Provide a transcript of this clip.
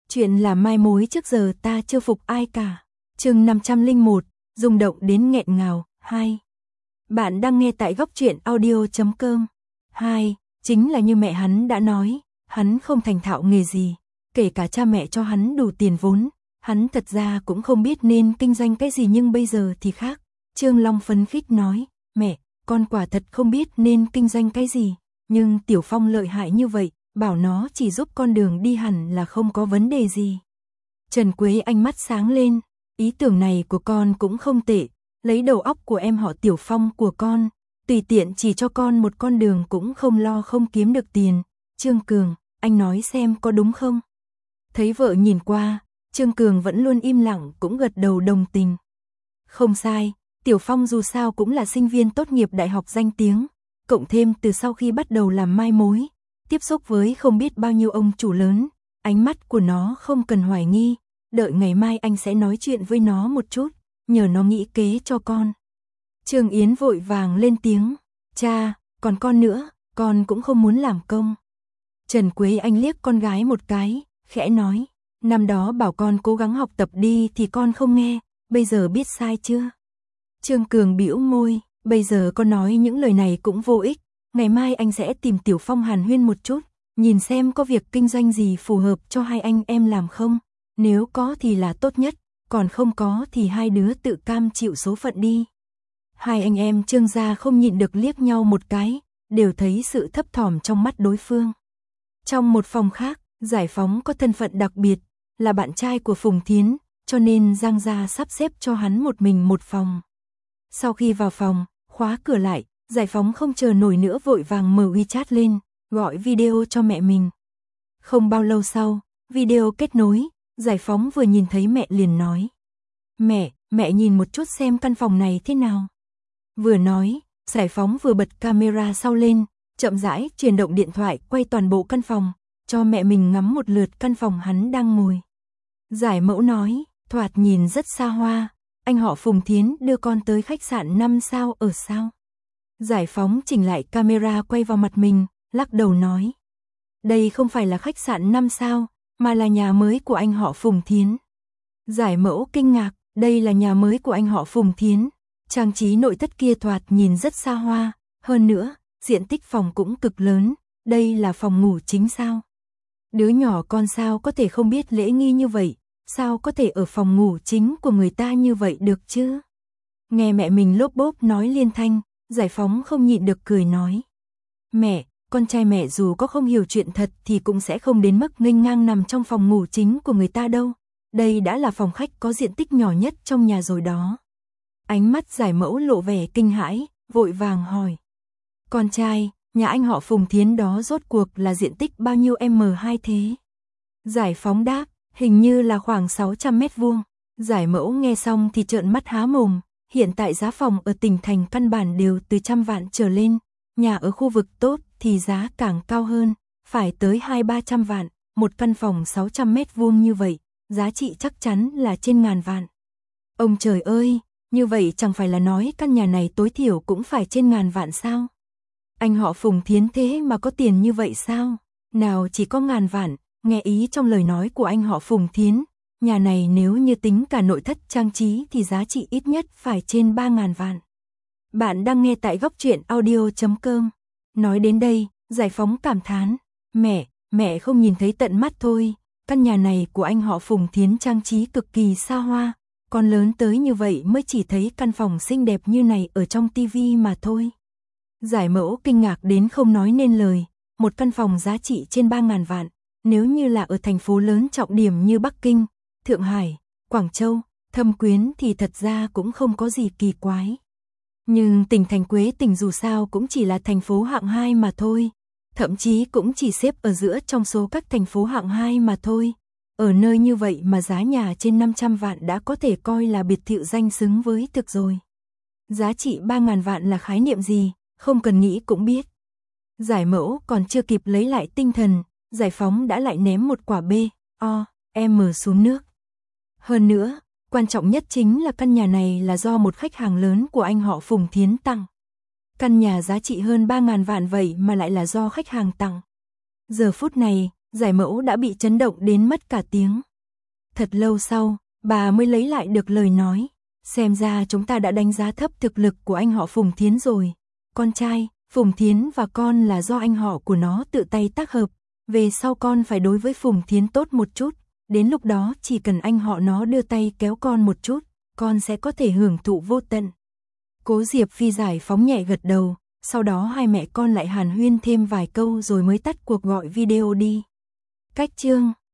Chuyện là mai mối trước giờ ta chưa phục ai cả. Chương 501, rung động đến nghẹn ngào, 2. Bạn đang nghe tại góc truyện audio.com. 2. Chính là như mẹ hắn đã nói, hắn không thành thạo nghề gì, kể cả cha mẹ cho hắn đủ tiền vốn, hắn thật ra cũng không biết nên kinh doanh cái gì, nhưng bây giờ thì khác. Trương Long phấn khích nói, mẹ, con quả thật không biết nên kinh doanh cái gì, nhưng Tiểu Phong lợi hại như vậy, bảo nó chỉ giúp con đường đi hẳn là không có vấn đề gì. Trần Quế ánh mắt sáng lên, ý tưởng này của con cũng không tệ, lấy đầu óc của em họ Tiểu Phong của con, tùy tiện chỉ cho con một con đường cũng không lo không kiếm được tiền. Trương Cường, anh nói xem có đúng không? Thấy vợ nhìn qua, Trương Cường vẫn luôn im lặng cũng gật đầu đồng tình. Không sai, Tiểu Phong dù sao cũng là sinh viên tốt nghiệp đại học danh tiếng, cộng thêm từ sau khi bắt đầu làm mai mối, tiếp xúc với không biết bao nhiêu ông chủ lớn, ánh mắt của nó không cần hoài nghi, đợi ngày mai anh sẽ nói chuyện với nó một chút, nhờ nó nghĩ kế cho con. Trương Yến vội vàng lên tiếng, cha, còn con nữa, con cũng không muốn làm công. Trần Quế Anh liếc con gái một cái, khẽ nói, năm đó bảo con cố gắng học tập đi thì con không nghe, bây giờ biết sai chưa? Trương Cường bĩu môi, bây giờ con nói những lời này cũng vô ích, ngày mai anh sẽ tìm Tiểu Phong hàn huyên một chút, nhìn xem có việc kinh doanh gì phù hợp cho hai anh em làm không, nếu có thì là tốt nhất, còn không có thì hai đứa tự cam chịu số phận đi. Hai anh em Trương gia không nhịn được liếc nhau một cái, đều thấy sự thấp thỏm trong mắt đối phương. Trong một phòng khác, Giải Phóng có thân phận đặc biệt, là bạn trai của Phùng Thiến, cho nên Giang gia sắp xếp cho hắn một mình một phòng. Sau khi vào phòng, khóa cửa lại, Giải Phóng không chờ nổi nữa vội vàng mở WeChat lên, gọi video cho mẹ mình. Không bao lâu sau, video kết nối, Giải Phóng vừa nhìn thấy mẹ liền nói. Mẹ nhìn một chút xem căn phòng này thế nào. Vừa nói, Giải Phóng vừa bật camera sau lên, chậm rãi chuyển động điện thoại quay toàn bộ căn phòng, cho mẹ mình ngắm một lượt căn phòng hắn đang ngồi. Giải Mẫu nói, thoạt nhìn rất xa hoa, anh họ Phùng Thiến đưa con tới khách sạn 5 sao ở sao? Giải Phóng chỉnh lại camera quay vào mặt mình, lắc đầu nói. Đây không phải là khách sạn 5 sao, mà là nhà mới của anh họ Phùng Thiến. Giải Mẫu kinh ngạc, đây là nhà mới của anh họ Phùng Thiến. Trang trí nội thất kia thoạt nhìn rất xa hoa, hơn nữa, diện tích phòng cũng cực lớn, đây là phòng ngủ chính sao? Đứa nhỏ con sao có thể không biết lễ nghi như vậy, sao có thể ở phòng ngủ chính của người ta như vậy được chứ? Nghe mẹ mình lốp bốp nói liên thanh, Giải Phóng không nhịn được cười nói. Mẹ, con trai mẹ dù có không hiểu chuyện thật thì cũng sẽ không đến mức nghênh ngang nằm trong phòng ngủ chính của người ta đâu. Đây đã là phòng khách có diện tích nhỏ nhất trong nhà rồi đó. Ánh mắt Giải Mẫu lộ vẻ kinh hãi, vội vàng hỏi. Con trai, nhà anh họ Phùng Thiến đó rốt cuộc là diện tích bao nhiêu m2 thế? Giải Phóng đáp, hình như là khoảng 600 mét vuông. Giải Mẫu nghe xong thì trợn mắt há mồm, hiện tại giá phòng ở tỉnh thành căn bản đều từ 100 vạn trở lên, nhà ở khu vực tốt thì giá càng cao hơn, phải tới 200-300 vạn, một căn phòng 600 mét vuông như vậy, giá trị chắc chắn là trên ngàn vạn. Ông trời ơi, như vậy chẳng phải là nói căn nhà này tối thiểu cũng phải trên ngàn vạn sao? Anh họ Phùng Thiến thế mà có tiền như vậy sao? Nào chỉ có ngàn vạn, nghe ý trong lời nói của anh họ Phùng Thiến, nhà này nếu như tính cả nội thất trang trí thì giá trị ít nhất phải trên 3.000 vạn. Bạn đang nghe tại góc truyện audio.com. Nói đến đây, Giải Phóng cảm thán, mẹ không nhìn thấy tận mắt thôi, căn nhà này của anh họ Phùng Thiến trang trí cực kỳ xa hoa, con lớn tới như vậy mới chỉ thấy căn phòng xinh đẹp như này ở trong tivi mà thôi. Giải Mẫu kinh ngạc đến không nói nên lời, một căn phòng giá trị trên 3.000 vạn, nếu như là ở thành phố lớn trọng điểm như Bắc Kinh, Thượng Hải, Quảng Châu, Thâm Quyến thì thật ra cũng không có gì kỳ quái. Nhưng tỉnh thành Quế Tỉnh dù sao cũng chỉ là thành phố hạng 2 mà thôi, thậm chí cũng chỉ xếp ở giữa trong số các thành phố hạng 2 mà thôi. Ở nơi như vậy mà giá nhà trên 500 vạn đã có thể coi là biệt thự danh xứng với thực rồi. Giá trị 3.000 vạn là khái niệm gì, không cần nghĩ cũng biết. Giải Mẫu còn chưa kịp lấy lại tinh thần, Giải Phóng đã lại ném một quả B.O.M xuống nước. Hơn nữa, quan trọng nhất chính là căn nhà này là do một khách hàng lớn của anh họ Phùng Thiến tặng. Căn nhà giá trị hơn 3.000 vạn vậy mà lại là do khách hàng tặng. Giờ phút này, Giải mẫu đã bị chấn động đến mất cả tiếng. Thật lâu sau, bà mới lấy lại được lời nói. Xem ra chúng ta đã đánh giá thấp thực lực của anh họ Phùng Thiến rồi. Con trai, Phùng Thiến và con là do anh họ của nó tự tay tác hợp. Về sau con phải đối với Phùng Thiến tốt một chút. Đến lúc đó chỉ cần anh họ nó đưa tay kéo con một chút, con sẽ có thể hưởng thụ vô tận. Cố Diệp Phi giải phóng nhẹ gật đầu. Sau đó hai mẹ con lại hàn huyên thêm vài câu rồi mới tắt cuộc gọi video đi. Cách chương